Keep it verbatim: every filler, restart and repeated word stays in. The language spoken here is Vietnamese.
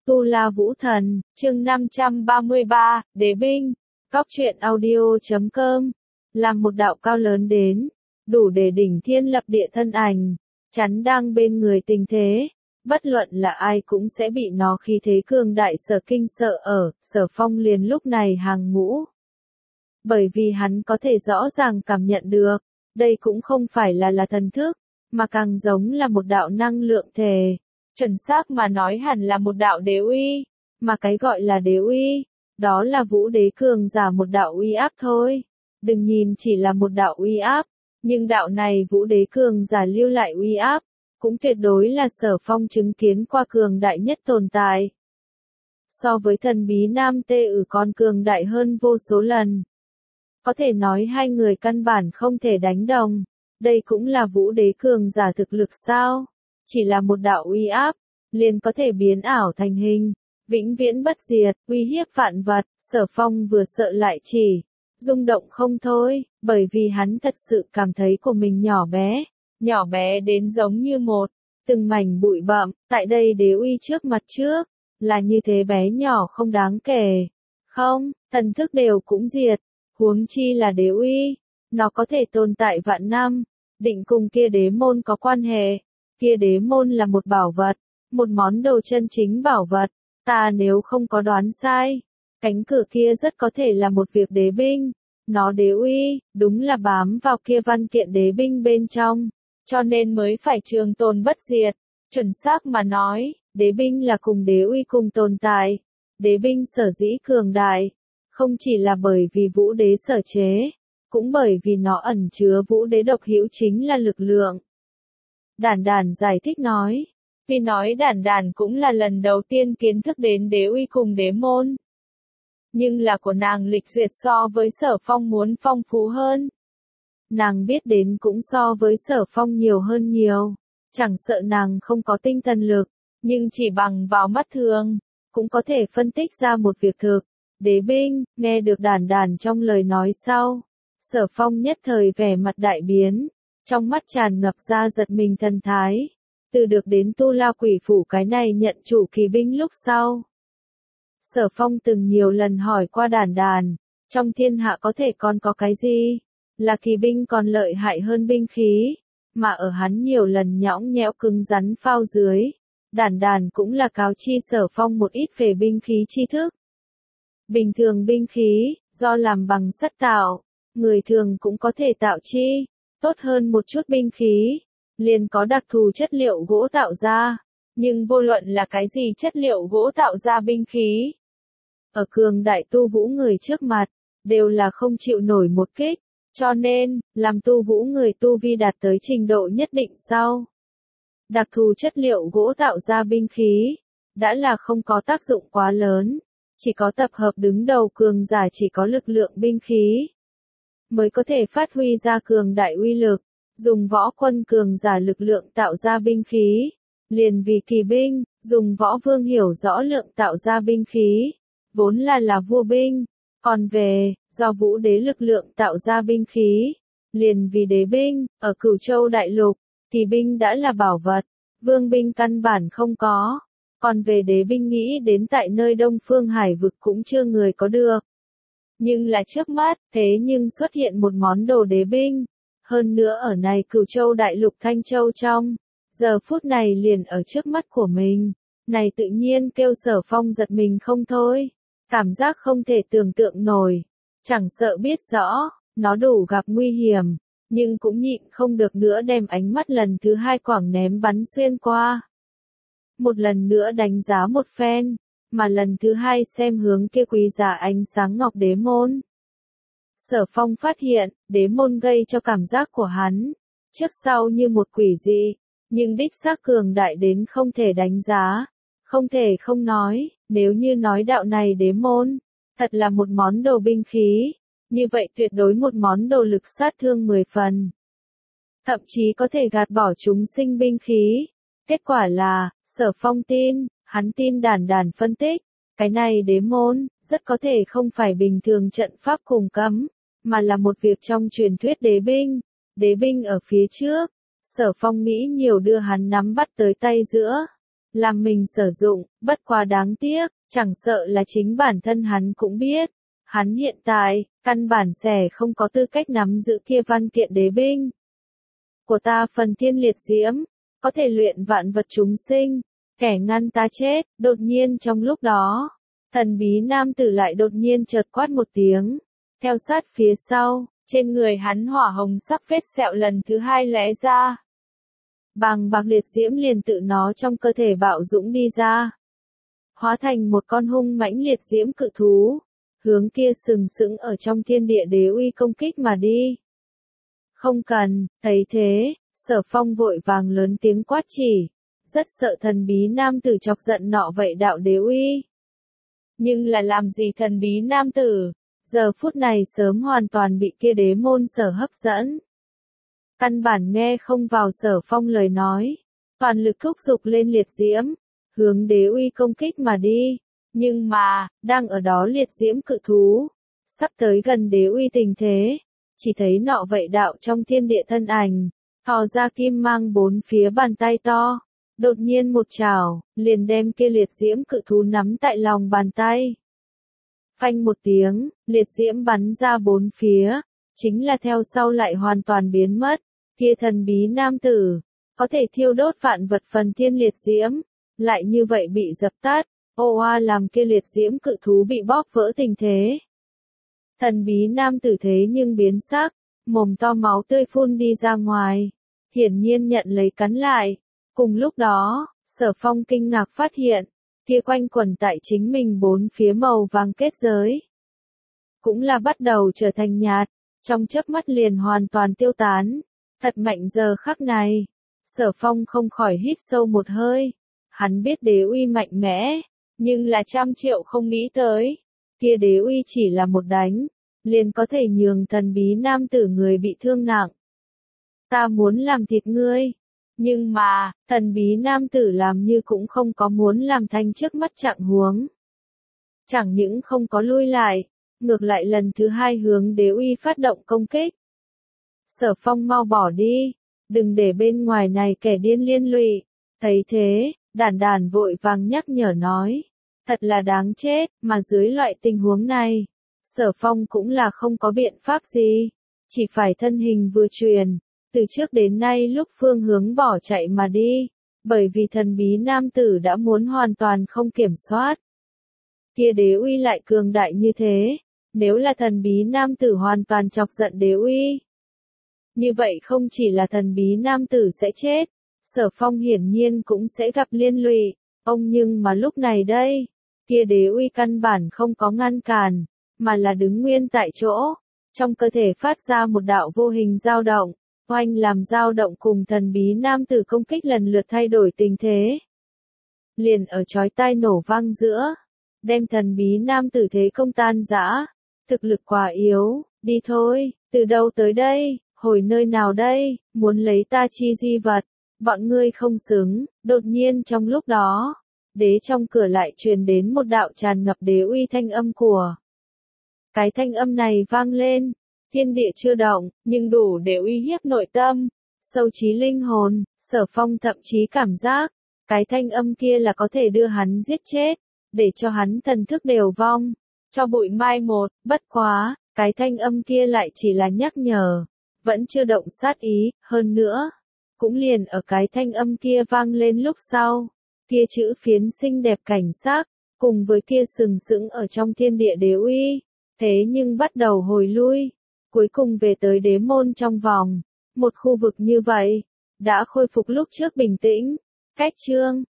Tu La Vũ Thần, chương năm trăm ba mươi ba, Đế binh. Cóc truyện audio chấm com. Làm một đạo cao lớn đến, đủ để đỉnh thiên lập địa thân ảnh, chắn đang bên người tình thế. Bất luận là ai cũng sẽ bị nó khí thế cường đại sở kinh sợ ở, Sở Phong liền lúc này hàng ngũ. Bởi vì hắn có thể rõ ràng cảm nhận được, đây cũng không phải là là thần thức, mà càng giống là một đạo năng lượng thể. Chuẩn xác mà nói hẳn là một đạo đế uy, mà cái gọi là đế uy, đó là vũ đế cường giả một đạo uy áp thôi. Đừng nhìn chỉ là một đạo uy áp, nhưng đạo này vũ đế cường giả lưu lại uy áp, cũng tuyệt đối là Sở Phong chứng kiến qua cường đại nhất tồn tại. So với thần bí nam tê ử còn cường đại hơn vô số lần. Có thể nói hai người căn bản không thể đánh đồng, đây cũng là vũ đế cường giả thực lực sao? Chỉ là một đạo uy áp, liền có thể biến ảo thành hình, vĩnh viễn bất diệt, uy hiếp vạn vật. Sở Phong vừa sợ lại chỉ, rung động không thôi, bởi vì hắn thật sự cảm thấy của mình nhỏ bé, nhỏ bé đến giống như một, từng mảnh bụi bặm, tại đây đế uy trước mặt trước, là như thế bé nhỏ không đáng kể. Không, thần thức đều cũng diệt, huống chi là đế uy, nó có thể tồn tại vạn năm, định cùng kia đế môn có quan hệ. Kia đế môn là một bảo vật, một món đồ chân chính bảo vật, ta nếu không có đoán sai, cánh cửa kia rất có thể là một việc đế binh, nó đế uy, đúng là bám vào kia văn kiện đế binh bên trong, cho nên mới phải trường tồn bất diệt. Chuẩn xác mà nói, đế binh là cùng đế uy cùng tồn tại, đế binh sở dĩ cường đại, không chỉ là bởi vì vũ đế sở chế, cũng bởi vì nó ẩn chứa vũ đế độc hữu chính là lực lượng. Đản Đản giải thích nói, vì nói Đản Đản cũng là lần đầu tiên kiến thức đến đế uy cùng đế môn. Nhưng là của nàng lịch duyệt so với Sở Phong muốn phong phú hơn. Nàng biết đến cũng so với Sở Phong nhiều hơn nhiều, chẳng sợ nàng không có tinh thần lực, nhưng chỉ bằng vào mắt thường, cũng có thể phân tích ra một việc thực. Đế binh, nghe được Đản Đản trong lời nói sau, Sở Phong nhất thời vẻ mặt đại biến. Trong mắt tràn ngập ra giật mình thần thái, từ được đến Tu La Quỷ Phủ cái này nhận chủ kỳ binh lúc sau. Sở Phong từng nhiều lần hỏi qua Đản Đản, trong thiên hạ có thể còn có cái gì, là kỳ binh còn lợi hại hơn binh khí, mà ở hắn nhiều lần nhõng nhẽo cứng rắn phao dưới, Đản Đản cũng là cáo chi Sở Phong một ít về binh khí tri thức. Bình thường binh khí, do làm bằng sắt tạo, người thường cũng có thể tạo chi. Tốt hơn một chút binh khí, liền có đặc thù chất liệu gỗ tạo ra, nhưng vô luận là cái gì chất liệu gỗ tạo ra binh khí, ở cường đại tu vũ người trước mặt, đều là không chịu nổi một kích, cho nên, làm tu vũ người tu vi đạt tới trình độ nhất định sau. Đặc thù chất liệu gỗ tạo ra binh khí, đã là không có tác dụng quá lớn, chỉ có tập hợp đứng đầu cường giả chỉ có lực lượng binh khí mới có thể phát huy ra cường đại uy lực, dùng võ quân cường giả lực lượng tạo ra binh khí, liền vì kỳ binh, dùng võ vương hiểu rõ lượng tạo ra binh khí, vốn là là vua binh, còn về, do vũ đế lực lượng tạo ra binh khí, liền vì đế binh, ở Cửu Châu Đại Lục, kỳ binh đã là bảo vật, vương binh căn bản không có, còn về đế binh nghĩ đến tại nơi Đông Phương Hải vực cũng chưa người có được. Nhưng là trước mắt, thế nhưng xuất hiện một món đồ đế binh, hơn nữa ở này Cửu Châu Đại Lục Thanh Châu trong, giờ phút này liền ở trước mắt của mình, này tự nhiên kêu Sở Phong giật mình không thôi, cảm giác không thể tưởng tượng nổi, chẳng sợ biết rõ, nó đủ gặp nguy hiểm, nhưng cũng nhịn không được nữa đem ánh mắt lần thứ hai quảng ném bắn xuyên qua. Một lần nữa đánh giá một phen. Mà lần thứ hai xem hướng kia quý giá ánh sáng ngọc đế môn. Sở Phong phát hiện, đế môn gây cho cảm giác của hắn, trước sau như một quỷ dị, nhưng đích xác cường đại đến không thể đánh giá, không thể không nói, nếu như nói đạo này đế môn, thật là một món đồ binh khí, như vậy tuyệt đối một món đồ lực sát thương mười phần. Thậm chí có thể gạt bỏ chúng sinh binh khí. Kết quả là, Sở Phong tin. Hắn tin Đản Đản phân tích, cái này đế môn, rất có thể không phải bình thường trận pháp cùng cấm, mà là một việc trong truyền thuyết đế binh, đế binh ở phía trước, Sở Phong nghĩ nhiều đưa hắn nắm bắt tới tay giữa, làm mình sử dụng, bất quá đáng tiếc, chẳng sợ là chính bản thân hắn cũng biết. Hắn hiện tại, căn bản sẽ không có tư cách nắm giữ kia văn kiện đế binh. Của ta phần thiên liệt diễm, có thể luyện vạn vật chúng sinh, kẻ ngăn ta chết, đột nhiên trong lúc đó, thần bí nam tử lại đột nhiên chợt quát một tiếng, theo sát phía sau, trên người hắn hỏa hồng sắc vết sẹo lần thứ hai lóe ra. Bàng bạc liệt diễm liền tự nó trong cơ thể bạo dũng đi ra, hóa thành một con hung mãnh liệt diễm cự thú, hướng kia sừng sững ở trong thiên địa đế uy công kích mà đi. Không cần, thấy thế, Sở Phong vội vàng lớn tiếng quát chỉ, rất sợ thần bí nam tử chọc giận nọ vậy đạo đế uy. Nhưng là làm gì thần bí nam tử, giờ phút này sớm hoàn toàn bị kia đế môn sở hấp dẫn. Căn bản nghe không vào Sở Phong lời nói, toàn lực thúc giục lên liệt diễm, hướng đế uy công kích mà đi. Nhưng mà, đang ở đó liệt diễm cự thú, sắp tới gần đế uy tình thế, chỉ thấy nọ vậy đạo trong thiên địa thân ảnh, thò ra kim mang bốn phía bàn tay to, đột nhiên một chảo, liền đem kia liệt diễm cự thú nắm tại lòng bàn tay. Phanh một tiếng, liệt diễm bắn ra bốn phía, chính là theo sau lại hoàn toàn biến mất, kia thần bí nam tử, có thể thiêu đốt vạn vật phần thiên liệt diễm, lại như vậy bị dập tắt. Ô oa làm kia liệt diễm cự thú bị bóp vỡ tình thế. Thần bí nam tử thế nhưng biến sắc, mồm to máu tươi phun đi ra ngoài, hiển nhiên nhận lấy cắn lại. Cùng lúc đó, Sở Phong kinh ngạc phát hiện, kia quanh quẩn tại chính mình bốn phía màu vàng kết giới, cũng là bắt đầu trở thành nhạt, trong chớp mắt liền hoàn toàn tiêu tán. Thật mạnh giờ khắc này, Sở Phong không khỏi hít sâu một hơi, hắn biết đế uy mạnh mẽ. Nhưng là trăm triệu không nghĩ tới, kia đế uy chỉ là một đánh, liền có thể nhường thần bí nam tử người bị thương nặng. Ta muốn làm thịt ngươi, nhưng mà, thần bí nam tử làm như cũng không có muốn làm thanh trước mắt trạng huống. Chẳng những không có lui lại, ngược lại lần thứ hai hướng đế uy phát động công kích. Sở Phong mau bỏ đi, đừng để bên ngoài này kẻ điên liên lụy. Thấy thế, đàn đàn vội vàng nhắc nhở nói, thật là đáng chết, mà dưới loại tình huống này, Sở Phong cũng là không có biện pháp gì, chỉ phải thân hình vừa truyền, từ trước đến nay lúc phương hướng bỏ chạy mà đi, bởi vì thần bí nam tử đã muốn hoàn toàn không kiểm soát. Kia đế uy lại cường đại như thế, nếu là thần bí nam tử hoàn toàn chọc giận đế uy, như vậy không chỉ là thần bí nam tử sẽ chết, Sở Phong hiển nhiên cũng sẽ gặp liên lụy. Ông nhưng mà lúc này đây, kia đế uy căn bản không có ngăn cản, mà là đứng nguyên tại chỗ, trong cơ thể phát ra một đạo vô hình dao động, oanh làm dao động cùng thần bí nam tử công kích lần lượt thay đổi tình thế. Liền ở chói tai nổ vang giữa, đem thần bí nam tử thế công tan rã, thực lực quá yếu, đi thôi, từ đâu tới đây, hồi nơi nào đây, muốn lấy ta chi di vật. Bọn ngươi không xứng, đột nhiên trong lúc đó, đế trong cửa lại truyền đến một đạo tràn ngập đế uy thanh âm của. Cái thanh âm này vang lên, thiên địa chưa động, nhưng đủ để uy hiếp nội tâm, sâu trí linh hồn. Sở Phong thậm chí cảm giác, cái thanh âm kia là có thể đưa hắn giết chết, để cho hắn thần thức đều vong, cho bụi mai một. Bất quá, cái thanh âm kia lại chỉ là nhắc nhở, vẫn chưa động sát ý. Hơn nữa, cũng liền ở cái thanh âm kia vang lên lúc sau, kia chữ phiến xinh đẹp cảnh sắc, cùng với kia sừng sững ở trong thiên địa đế uy, thế nhưng bắt đầu hồi lui, cuối cùng về tới đế môn trong vòng, một khu vực như vậy, đã khôi phục lúc trước bình tĩnh. Cách chương